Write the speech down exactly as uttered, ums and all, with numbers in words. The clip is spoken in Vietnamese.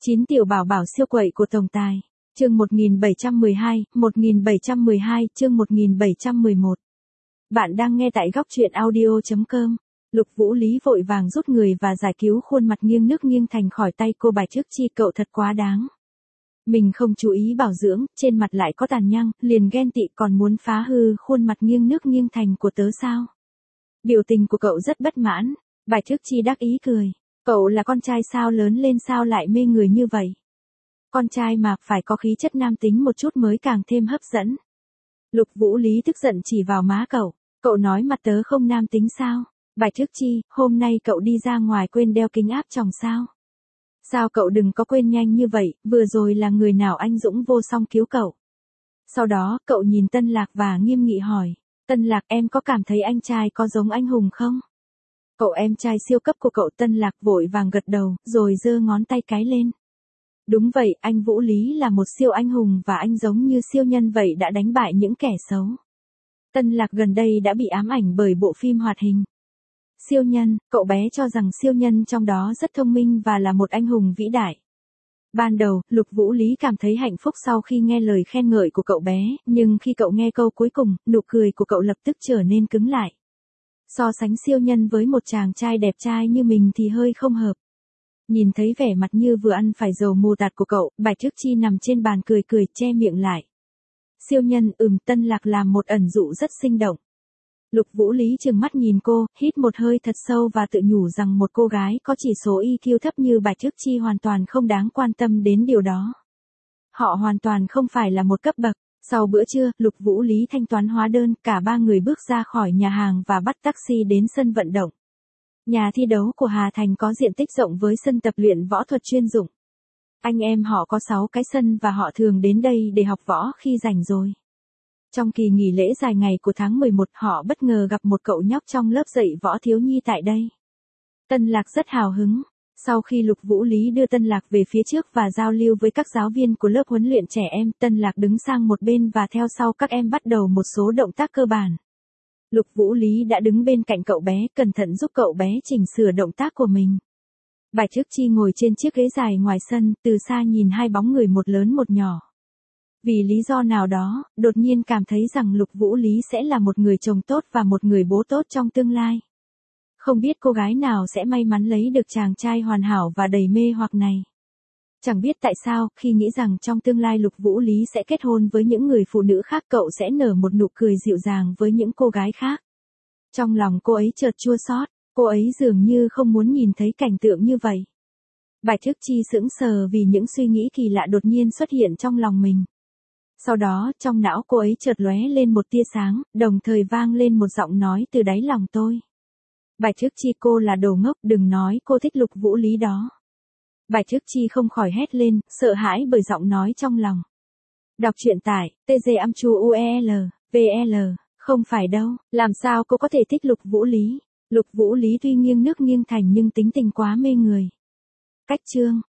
Chín tiểu bảo bảo siêu quậy của tổng tài. Chương một nghìn bảy trăm mười hai, một nghìn bảy trăm mười hai, chương một nghìn bảy trăm mười một. Bạn đang nghe tại góc truyện audio chấm com. Lục Vũ Lý vội vàng rút người và giải cứu khuôn mặt nghiêng nước nghiêng thành khỏi tay cô Bạch Trước Chi, cậu thật quá đáng. Mình không chú ý bảo dưỡng, trên mặt lại có tàn nhang, liền ghen tị còn muốn phá hư khuôn mặt nghiêng nước nghiêng thành của tớ sao? Biểu tình của cậu rất bất mãn. Bạch Trước Chi đắc ý cười. Cậu là con trai sao, lớn lên sao lại mê người như vậy? Con trai mà phải có khí chất nam tính một chút mới càng thêm hấp dẫn. Lục Vũ Lý tức giận chỉ vào má cậu. Cậu nói mặt tớ không nam tính sao? Bạch Trước Chi, hôm nay cậu đi ra ngoài quên đeo kính áp tròng sao? Sao cậu đừng có quên nhanh như vậy, vừa rồi là người nào anh dũng vô song cứu cậu? Sau đó, cậu nhìn Tân Lạc và nghiêm nghị hỏi. Tân Lạc, em có cảm thấy anh trai có giống anh hùng không? Cậu em trai siêu cấp của cậu. Tân Lạc vội vàng gật đầu, rồi giơ ngón tay cái lên. Đúng vậy, anh Vũ Lý là một siêu anh hùng và anh giống như siêu nhân vậy, đã đánh bại những kẻ xấu. Tân Lạc gần đây đã bị ám ảnh bởi bộ phim hoạt hình Siêu Nhân. Cậu bé cho rằng siêu nhân trong đó rất thông minh và là một anh hùng vĩ đại. Ban đầu, Lục Vũ Lý cảm thấy hạnh phúc sau khi nghe lời khen ngợi của cậu bé, nhưng khi cậu nghe câu cuối cùng, nụ cười của cậu lập tức trở nên cứng lại. So sánh siêu nhân với một chàng trai đẹp trai như mình thì hơi không hợp. Nhìn thấy vẻ mặt như vừa ăn phải dầu mù tạt của cậu, Bạch Trước Chi nằm trên bàn cười cười che miệng lại. Siêu nhân, ừm. Tân Lạc làm một ẩn dụ rất sinh động. Lục Vũ Lý trừng mắt nhìn cô, hít một hơi thật sâu và tự nhủ rằng một cô gái có chỉ số i kiu thấp như Bạch Trước Chi hoàn toàn không đáng quan tâm đến điều đó. Họ hoàn toàn không phải là một cấp bậc. Sau bữa trưa, Lục Vũ Lý thanh toán hóa đơn, cả ba người bước ra khỏi nhà hàng và bắt taxi đến sân vận động. Nhà thi đấu của Hà Thành có diện tích rộng với sân tập luyện võ thuật chuyên dụng. Anh em họ có sáu cái sân và họ thường đến đây để học võ khi rảnh rỗi. Trong kỳ nghỉ lễ dài ngày của tháng mười một, họ bất ngờ gặp một cậu nhóc trong lớp dạy võ thiếu nhi tại đây. Tân Lạc rất hào hứng. Sau khi Lục Vũ Lý đưa Tân Lạc về phía trước và giao lưu với các giáo viên của lớp huấn luyện trẻ em, Tân Lạc đứng sang một bên và theo sau các em bắt đầu một số động tác cơ bản. Lục Vũ Lý đã đứng bên cạnh cậu bé, cẩn thận giúp cậu bé chỉnh sửa động tác của mình. Bạch Trước Chi ngồi trên chiếc ghế dài ngoài sân, từ xa nhìn hai bóng người một lớn một nhỏ. Vì lý do nào đó, đột nhiên cảm thấy rằng Lục Vũ Lý sẽ là một người chồng tốt và một người bố tốt trong tương lai. Không biết cô gái nào sẽ may mắn lấy được chàng trai hoàn hảo và đầy mê hoặc này. Chẳng biết tại sao, khi nghĩ rằng trong tương lai Lục Vũ Lý sẽ kết hôn với những người phụ nữ khác, cậu sẽ nở một nụ cười dịu dàng với những cô gái khác. Trong lòng cô ấy chợt chua xót, cô ấy dường như không muốn nhìn thấy cảnh tượng như vậy. Bạch Trước Chi sững sờ vì những suy nghĩ kỳ lạ đột nhiên xuất hiện trong lòng mình. Sau đó, trong não cô ấy chợt lóe lên một tia sáng, đồng thời vang lên một giọng nói từ đáy lòng tôi. Bạch Trước Chi, cô là đồ ngốc, đừng nói cô thích Lục Vũ Lý đó. Bạch Trước Chi không khỏi hét lên, sợ hãi bởi giọng nói trong lòng. Đọc truyện tại tê giê âm chu u e l vê l. Không phải đâu, làm sao cô có thể thích Lục Vũ Lý? Lục Vũ Lý tuy nghiêng nước nghiêng thành nhưng tính tình quá mê người. Cách chương